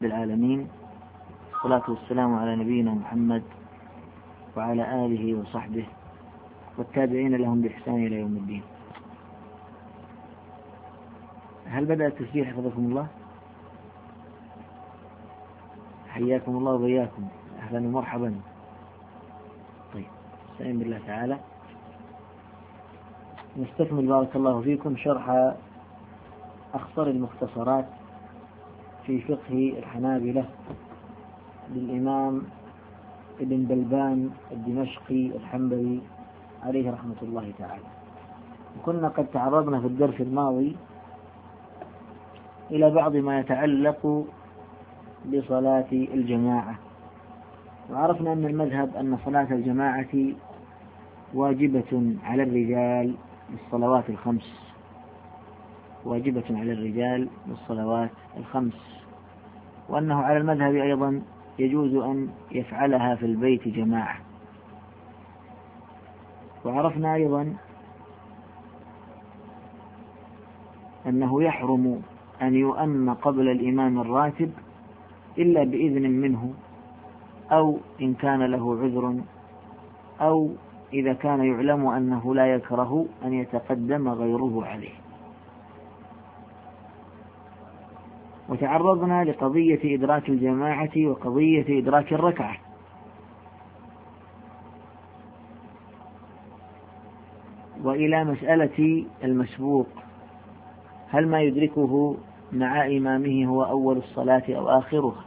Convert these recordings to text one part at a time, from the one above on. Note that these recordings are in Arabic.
العالمين، والصلاة والسلام على نبينا محمد وعلى آله وصحبه والتابعين لهم بإحسان إلى يوم الدين. هل بدأ التسجيل حفظكم الله؟ حياكم الله وبياكم، أهلا ومرحبا. طيب، نستعين بالله تعالى نستكمل بارك الله فيكم شرح أخصر المختصرات في فقه الحنابلة للإمام ابن بلبان الدمشقي الحنبلي عليه رحمة الله تعالى. وكنا قد تعرضنا في الدرس الماضي إلى بعض ما يتعلق بصلاة الجماعة، وعرفنا أن المذهب أن صلاة الجماعة واجبة على الرجال بالصلوات الخمس، واجبة على الرجال بالصلوات الخمس، وأنه على المذهب أيضا يجوز أن يفعلها في البيت جماعة. وعرفنا أيضا أنه يحرم أن يؤم قبل الإمام الراتب إلا بإذن منه، أو إن كان له عذر، أو إذا كان يعلم أنه لا يكره أن يتقدم غيره عليه. وتعرضنا لقضية إدراك الجماعة وقضية إدراك الركعة، وإلى مسألة المسبوق، هل ما يدركه مع إمامه هو أول الصلاة أو آخرها.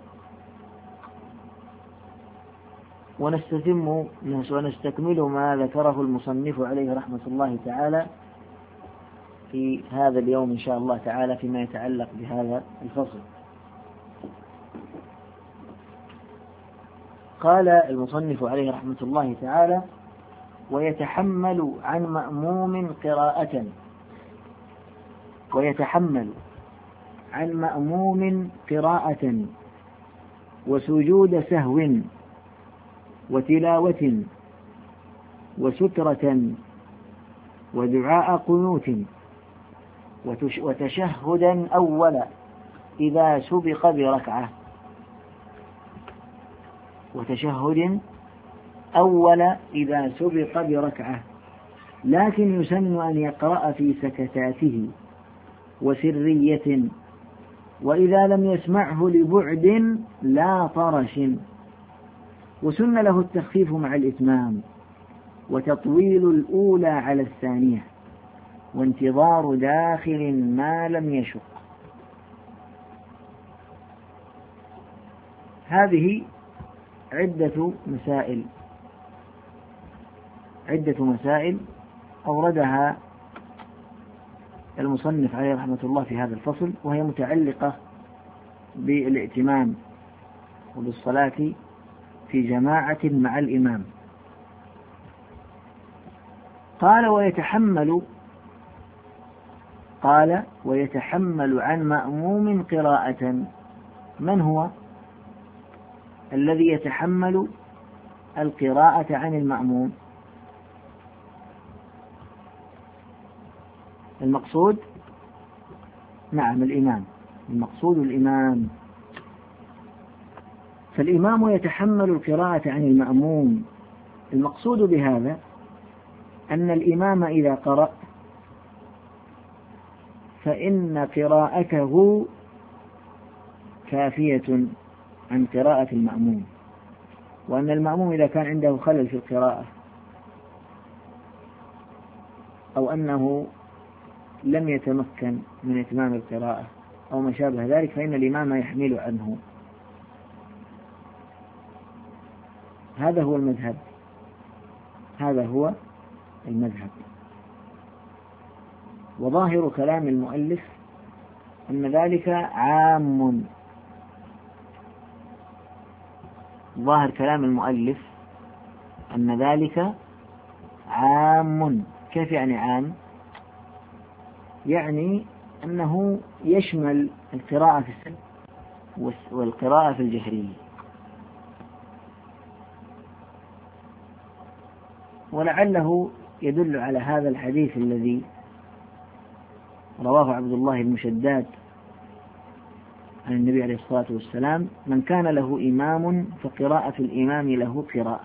ونستكمل ما ذكره المصنف عليه رحمة الله تعالى في هذا اليوم إن شاء الله تعالى فيما يتعلق بهذا الفصل. قال المصنف عليه رحمة الله تعالى: ويتحمل عن مأموم قراءة، ويتحمل عن مأموم قراءة وسجود سهو وتلاوة وسترة ودعاء قنوت وتشهدا أول إذا سبق بركعة، وتشهد أول إذا سبق بركعة، لكن يسن أن يقرأ في سكتاته وسرية، وإذا لم يسمعه لبعد لا طرش، وسن له التخفيف مع الإتمام، وتطويل الأولى على الثانية، وانتظار داخل ما لم يشق. هذه عدة مسائل أوردها المصنف عليه رحمة الله في هذا الفصل، وهي متعلقة بالائتمام وبالصلاة في جماعة مع الإمام. قال ويتحمل عن مأموم قراءة. من هو الذي يتحمل القراءة عن المأموم؟ المقصود نعم الإمام، المقصود الإمام. فالإمام يتحمل القراءة عن المأموم. المقصود بهذا أن الإمام إذا قرأ فإن قراءته كافية عن قراءة المأموم، وأن المأموم إذا كان عنده خلل في القراءة أو أنه لم يتمكن من إتمام القراءة أو ما شابه ذلك فإن الإمام يحمل عنه. هذا هو المذهب. وظاهر كلام المؤلف أن ذلك عام. ظاهر كلام المؤلف أن ذلك عام. كيف يعني عام؟ يعني أنه يشمل القراءة في السر والقراءة في الجهرية. ولعله يدل على هذا الحديث الذي رواه عبد الله بن شداد عن النبي عليه الصلاة والسلام: من كان له إمام فقراءة الإمام له قراءة.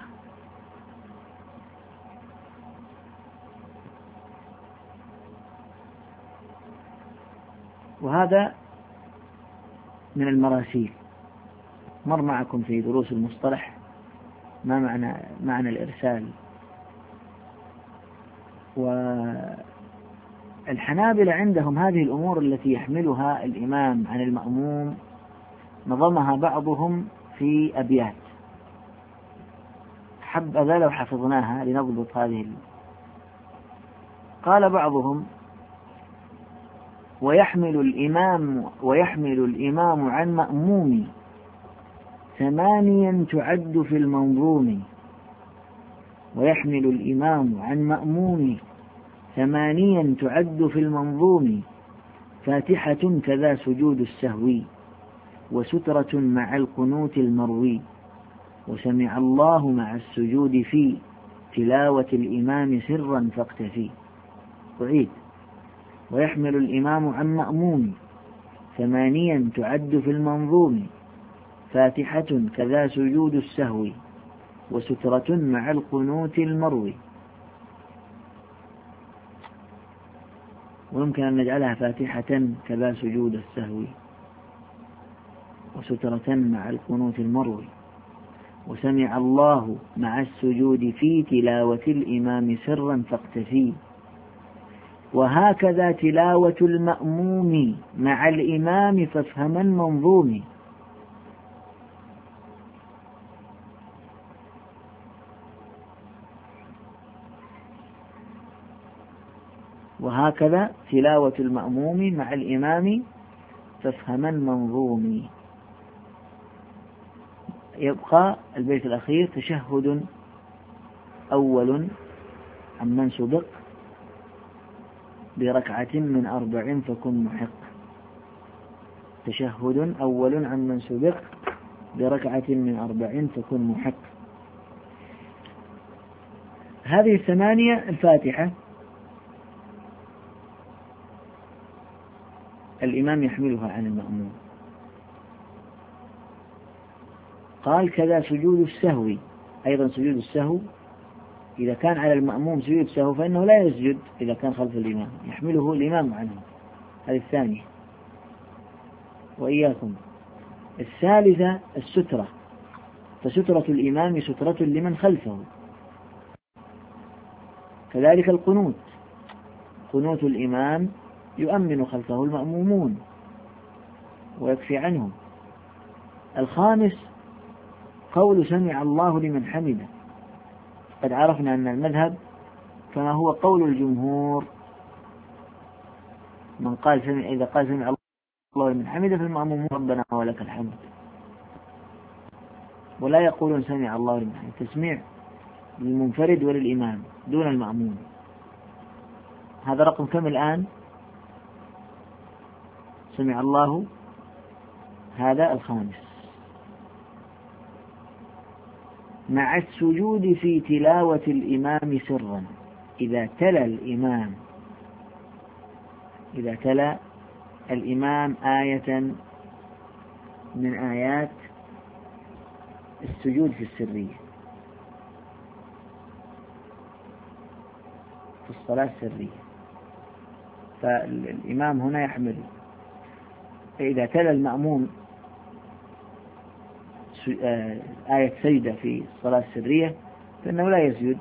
وهذا من المراسيل. مر معكم في دروس المصطلح ما معنى الإرسال. والحنابلة عندهم هذه الأمور التي يحملها الإمام عن المأموم نظمها بعضهم في أبيات، حبذا لو حفظناها لنضبط هذه. قال بعضهم: ويحمل الإمام عن مأموم 8 تعد في المنظوم. ويحمل الإمام عن مأموم 8 تعد في المنظوم. فاتحة كذا سجود السهو، وسترة مع القنوت المروي، وسمع الله مع السجود في تلاوة الإمام سرا فاقتفي. أعيد: ويحمل الإمام عن مأموم 8 تعد في المنظوم. فاتحة كذا سجود السهو، وسترة مع القنوت المروي. ويمكن أن نجعلها فاتحة كذا سجود السهو، وسترة مع القنوت المروي، وسمع الله مع السجود في تلاوة الإمام سرا فاقتفي. وهكذا تلاوة المأموم مع الإمام فافهم المنظوم. وهكذا تلاوة المأموم مع الإمام فافهم المنظوم. يبقى البيت الأخير: تشهد أول عمن سبق بركعة من 4 فكن محق. تشهد أول عمن سبق بركعة من 4 فكن محق. هذه 8 الفاتحة الإمام يحملها عن المأموم. قال: كذا سجود السهو. أيضا سجود السهو إذا كان على المأموم سجود سهو فإنه لا يسجد إذا كان خلف الإمام، يحمله الإمام عنه. هذه الثانية. وإياكم. الثالثة السترة، فسترة الإمام سترة لمن خلفه. كذلك القنوت، قنوت الإمام يؤمن خلفه المأمومون ويكفي عنهم. الخامس قول سمع الله لمن حمده. قد عرفنا أن المذهب كما هو قول الجمهور، من قال إذا قال سمع الله لمن حمده فالمأموم ربنا ولك الحمد، ولا يقولون سمع الله لمن حمده. تسميع للمنفرد وللإمام دون المأموم. هذا رقم كم الآن؟ سمع الله، هذا الخامس. مع السجود في تلاوة الإمام سرا. إذا تلا الإمام آية من آيات السجود في السرية في الصلاة السرية، فالإمام هنا يحمل. فإذا تلا المأموم آية سجدة في الصلاة السرية فإنه لا يسجد.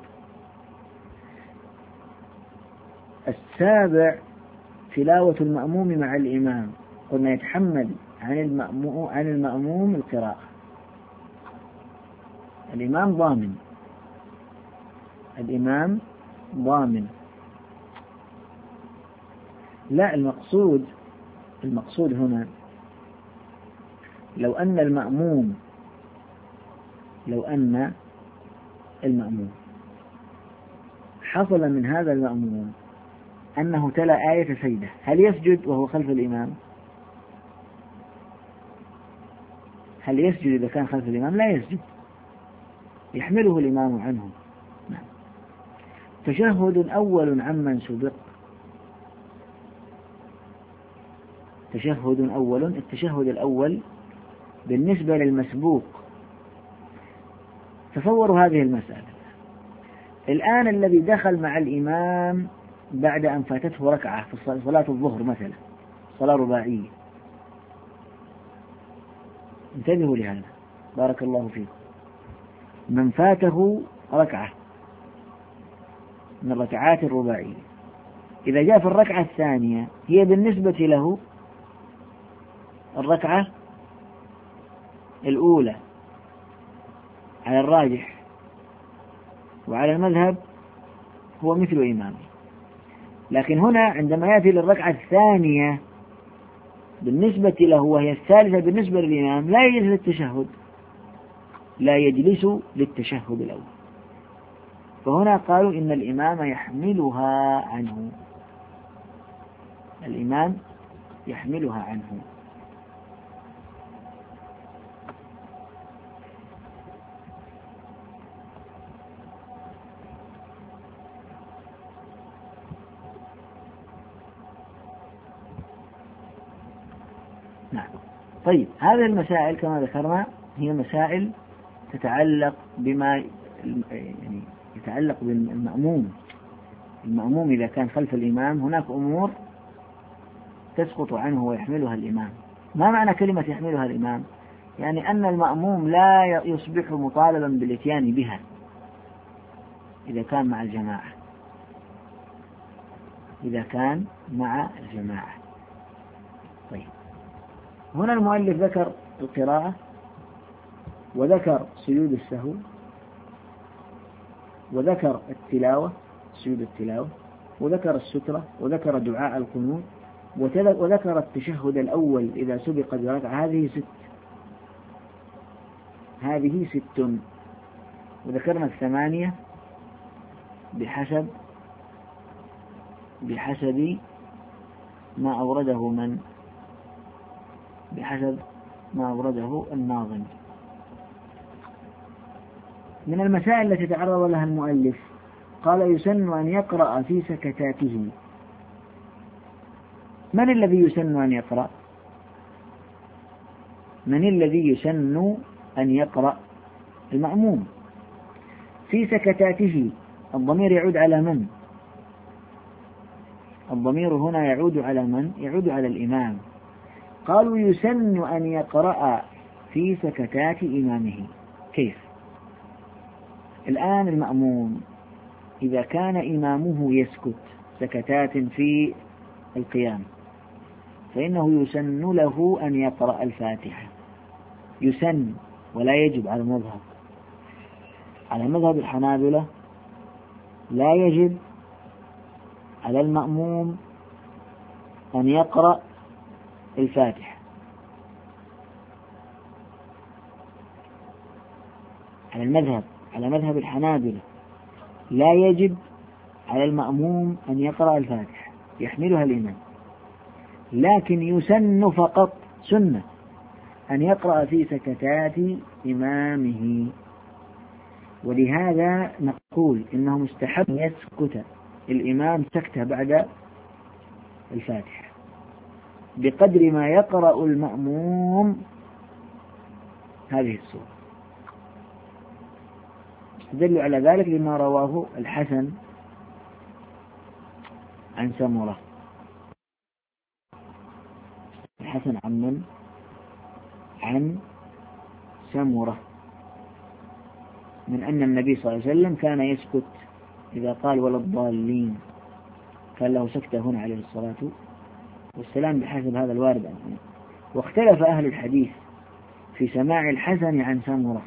السابع تلاوة المأموم مع الإمام. قلنا يتحمل عن المأموم القراءة. الإمام ضامن. لا، المقصود هنا لو أن المأموم حصل من هذا المأموم أنه تلا آية سجدة، هل يسجد وهو خلف الإمام؟ هل يسجد إذا كان خلف الإمام؟ لا يسجد، يحمله الإمام عنه. نعم. تشهد أول عمن سبق. تشهد أول. التشهد الأول بالنسبة للمسبوق، تصوروا هذه المسألة. الآن الذي دخل مع الإمام بعد أن فاتته ركعة في صلاة الظهر مثلا، صلاة رباعية، انتبهوا لهذا بارك الله فيكم، من فاته ركعة من الركعات الرباعية، إذا جاء في الركعة الثانية هي بالنسبة له الركعة الأولى على الراجح، وعلى المذهب هو مثل إمامه. لكن هنا عندما يأتي للركعة الثانية بالنسبة له وهي الثالثة بالنسبة للإمام لا يجلس للتشهد، لا يجلس للتشهد الأول، فهنا قالوا إن الإمام يحملها عنه، الإمام يحملها عنه. نعم. طيب هذه المسائل كما ذكرنا هي مسائل تتعلق بما يعني يتعلق بالمأموم. المأموم إذا كان خلف الإمام هناك أمور تسقط عنه ويحملها الإمام. ما معنى كلمة يحملها الإمام؟ يعني أن المأموم لا يصبح مطالبا بالإتيان بها إذا كان مع الجماعة، إذا كان مع الجماعة. طيب هنا المؤلف ذكر القراءة، وذكر سجود السهو، وذكر التلاوة سجود التلاوة، وذكر السترة، وذكر دعاء القنوت، وذكر التشهد الأول إذا سبق بركعة. هذه ست، وذكرنا الثمانية بحسب ما أورده الناظم. من المسائل التي تعرض لها المؤلف قال يسن أن يقرأ في سكتاته. من الذي يسن أن يقرأ؟ من الذي يسن أن يقرأ؟ المأموم. في سكتاته الضمير يعود على من؟ الضمير هنا يعود على من؟ يعود على الإمام. قالوا يسن أن يقرأ في سكتات إمامه. كيف؟ الآن المأموم إذا كان إمامه يسكت سكتات في القيام فإنه يسن له أن يقرأ الفاتحة. يسن ولا يجب على المذهب. على مذهب الحنابلة لا يجب على المأموم أن يقرأ الفاتحة. على مذهب الحنابلة لا يجب على المأموم أن يقرأ الفاتحة، يحملها الإمام، لكن يسن فقط سنة أن يقرأ في سكتات إمامه. ولهذا نقول إنه مستحب أن يسكت الإمام سكتة بعد الفاتحة بقدر ما يقرأ المأموم هذه السورة. استدلوا على ذلك لما رواه الحسن عن سمرة. الحسن عن من؟ عن سمرة، من أن النبي صلى الله عليه وسلم كان يسكت إذا قال ولا الضالين، كان له سكتة هنا عليه الصلاة والسلام بحسب هذا الوارد عنه. واختلف أهل الحديث في سماع الحسن عن سمرة،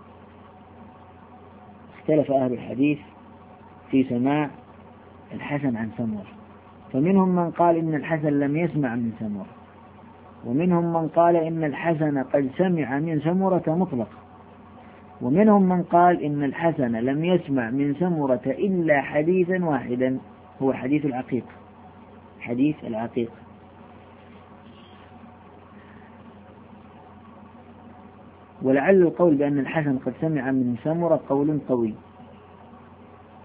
اختلف أهل الحديث في سماع الحسن عن سمرة، فمنهم من قال إن الحسن لم يسمع من سمرة، ومنهم من قال إن الحسن قد سمع من سمرة مطلقا، ومنهم من قال إن الحسن لم يسمع من سمرة إلا حديثا واحدا هو حديث العقيق. حديث العقيق. ولعل القول بأن الحسن قد سمع من سمرة قول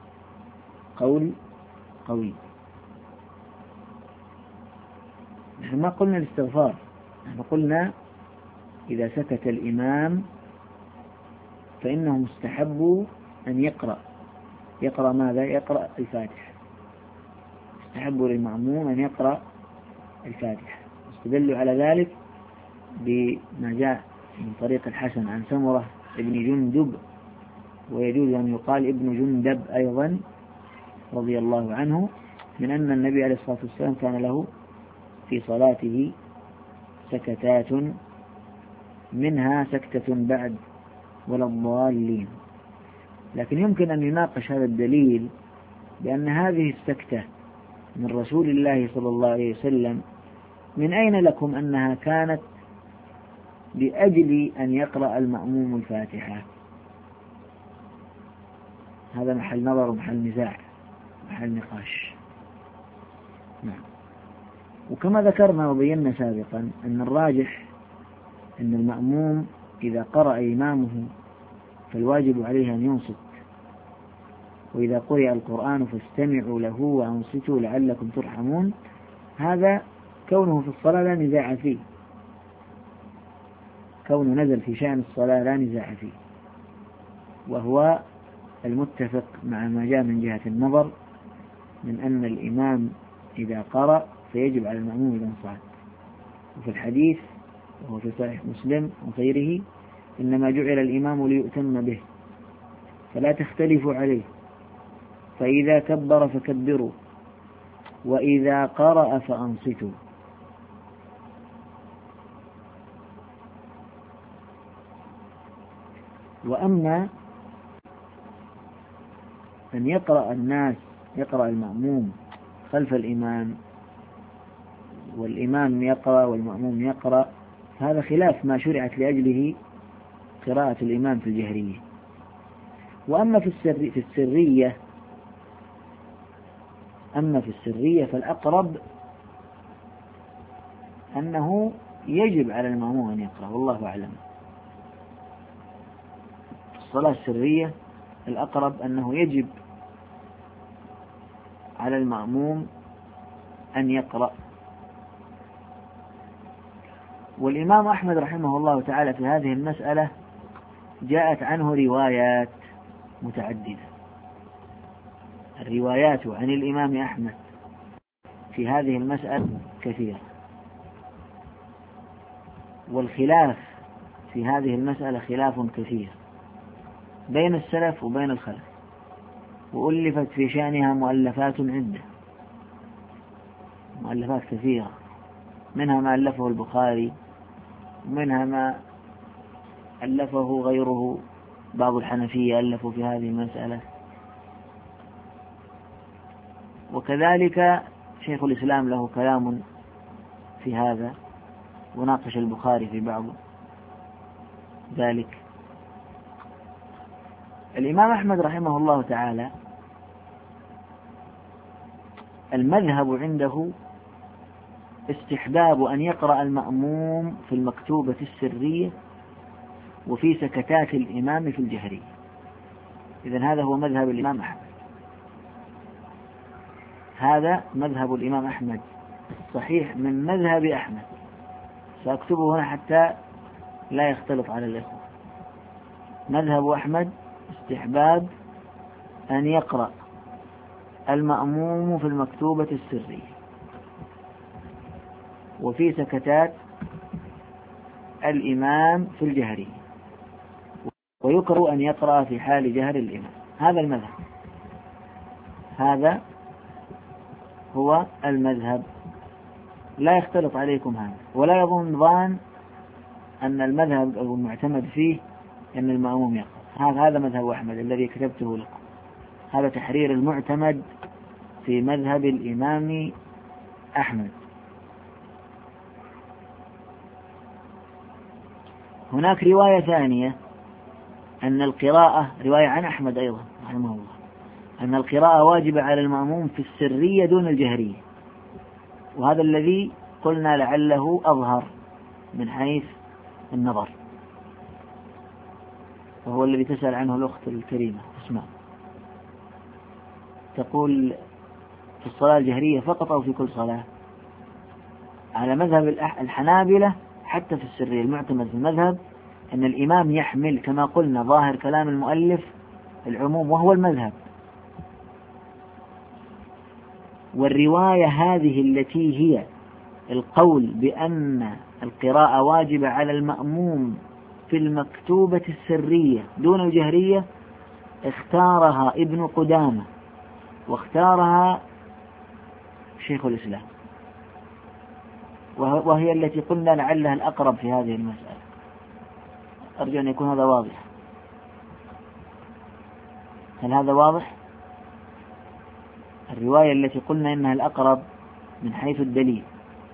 قوي. نحن ما قلنا الاستغفار، نحن قلنا إذا سكت الإمام فإنه مستحب أن يقرأ ماذا؟ يقرأ الفاتحة. يستحب للمأموم أن يقرأ الفاتحة. استدلوا على ذلك بما جاء من طريق الحسن عن سمرة ابن جندب، ويجوز أن يقال ابن جندب أيضا رضي الله عنه، من أن النبي عليه الصلاة والسلام كان له في صلاته سكتات، منها سكتة بعد ولا الضالين. لكن يمكن أن يناقش هذا الدليل بأن هذه السكتة من رسول الله صلى الله عليه وسلم، من أين لكم أنها كانت لأجل أن يقرأ المأموم الفاتحة؟ هذا محل نظر ومحل نزاع، محل نقاش. نعم. وكما ذكرنا وبينا سابقا أن الراجح أن المأموم إذا قرأ إمامه فالواجب عليه أن ينصت، وإذا قرئ القرآن فاستمعوا له وأنصتوا لعلكم ترحمون. هذا كونه في الصلاة لا نزاع فيه، كونه نزل في شأن الصلاة لا نزاع فيه، وهو المتفق مع ما جاء من جهة النظر من أن الإمام إذا قرأ فيجب على المأموم الإنصات. وفي الحديث وهو في صحيح مسلم وغيره إنما جعل الإمام ليؤتم به فلا تختلفوا عليه، فإذا كبر فكبروا وإذا قرأ فأنصتوا. وأما أن يقرأ المأموم خلف الإمام والإمام يقرأ والمأموم يقرأ، هذا خلاف ما شرعت لأجله قراءة الإمام في الجهرية. وأما في السرية فالأقرب أنه يجب على المأموم أن يقرأ، والله أعلم. الصلاة السرية الأقرب أنه يجب على المأموم أن يقرأ. والإمام أحمد رحمه الله تعالى في هذه المسألة جاءت عنه روايات متعددة. الروايات عن الإمام أحمد في هذه المسألة كثيرة، والخلاف في هذه المسألة خلاف كثير بين السلف وبين الخلف، وألفت في شأنها مؤلفات عدة، مؤلفات كثيرة، منها ما ألفه البخاري، ومنها ما ألفه غيره، بعض الحنفية ألفوا في هذه المسألة، وكذلك شيخ الإسلام له كلام في هذا، وناقش البخاري في بعض ذلك. الإمام أحمد رحمه الله تعالى المذهب عنده استحباب أن يقرأ المأموم في المكتوبة السرية وفي سكتات الإمام في الجهرية. إذن هذا هو مذهب الإمام أحمد، هذا مذهب الإمام أحمد صحيح من مذهب أحمد. سأكتبه هنا حتى لا يختلط على الإخوة. مذهب أحمد استحباب أن يقرأ المأموم في المكتوبة السرية وفي سكتات الإمام في الجهرية، ويكره أن يقرأ في حال جهر الإمام. هذا المذهب، هذا هو المذهب، لا يختلط عليكم هذا، ولا يظن ظان أن المذهب أو المعتمد فيه أن المأموم يقرأ. هذا مذهب أحمد الذي كتبته لكم، هذا تحرير المعتمد في مذهب الإمام أحمد. هناك رواية ثانية أن القراءة، رواية عن أحمد أيضا رحمه الله، أن القراءة واجبة على المأموم في السرية دون الجهرية، وهذا الذي قلنا لعله أظهر من حيث النظر، وهو الذي تسأل عنه الأخت الكريمة اسماء، تقول في الصلاة الجهرية فقط أو في كل صلاة؟ على مذهب الحنابلة حتى في السرية المعتمد في المذهب أن الإمام يحمل كما قلنا ظاهر كلام المؤلف العموم وهو المذهب. والرواية هذه التي هي القول بأن القراءة واجبة على المأموم في المكتوبة السرية دون الجهرية اختارها ابن قدامة واختارها شيخ الإسلام، وهي التي قلنا لعلها الأقرب في هذه المسألة. أرجو أن يكون هذا واضح. هل هذا واضح؟ الرواية التي قلنا إنها الأقرب من حيث الدليل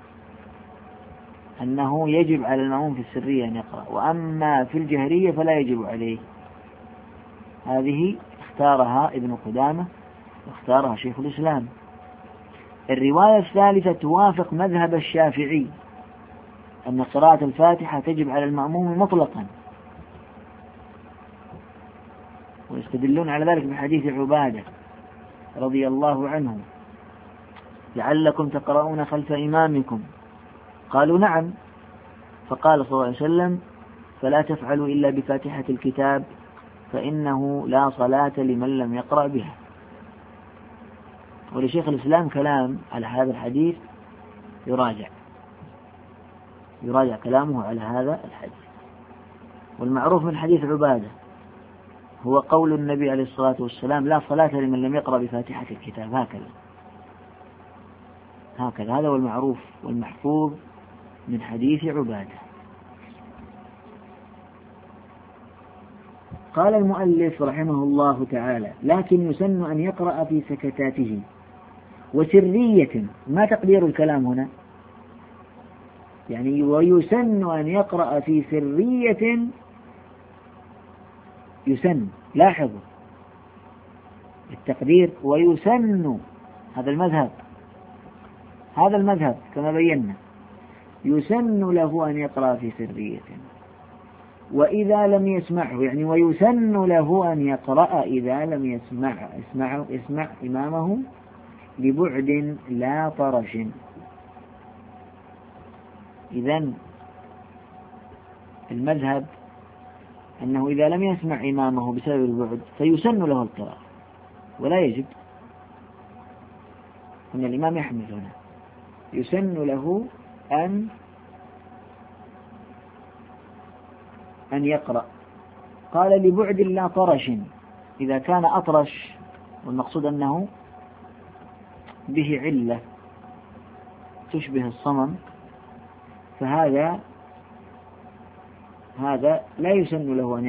أنه يجب على المأموم في السرية أن يقرأ، وأما في الجهرية فلا يجب عليه، هذه اختارها ابن قدامة واختارها شيخ الإسلام. الرواية الثالثة توافق مذهب الشافعي أن قراءة الفاتحة تجب على المأموم مطلقا، ويستدلون على ذلك بحديث عبادة رضي الله عنه: لعلكم تقرؤون خلف إمامكم. قالوا نعم، فقال صلى الله عليه وسلم: فلا تفعلوا إلا بفاتحة الكتاب فإنه لا صلاة لمن لم يقرأ بها. ولشيخ الإسلام كلام على هذا الحديث يراجع كلامه على هذا الحديث. والمعروف من حديث عبادة هو قول النبي عليه الصلاة والسلام: لا صلاة لمن لم يقرأ بفاتحة الكتاب. هكذا هذا هو المعروف والمحفوظ من حديث عبادة. قال المؤلف رحمه الله تعالى: لكن يسن أن يقرأ في سكتاته وسرية. ما تقدير الكلام هنا؟ يعني ويسن أن يقرأ في سرية. يسن، لاحظوا التقدير، ويسن. هذا المذهب كما بينا، يسن له أن يقرأ في سرية. وإذا لم يسمعه، يعني ويسن له أن يقرأ إذا لم يسمع إمامه لبعد لا طرش. إذن المذهب أنه إذا لم يسمع إمامه بسبب البعد فيسن له القراءة ولا يجب، أن الإمام يحمل هنا، يسن له أن يقرأ. قال: لبعد لا طرش، إذا كان أطرش والمقصود أنه به علة تشبه الصمم، فهذا لا يسن له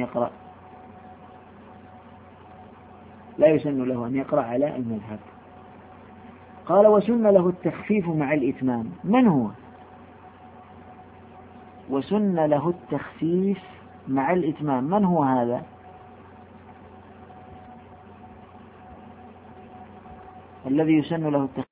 أن يقرأ على المذهب. قال: وسن له التخفيف مع الإتمام. من هو؟ وسن له التخفيف مع الإتمام، من هو هذا؟ الذي يسن له التخفيف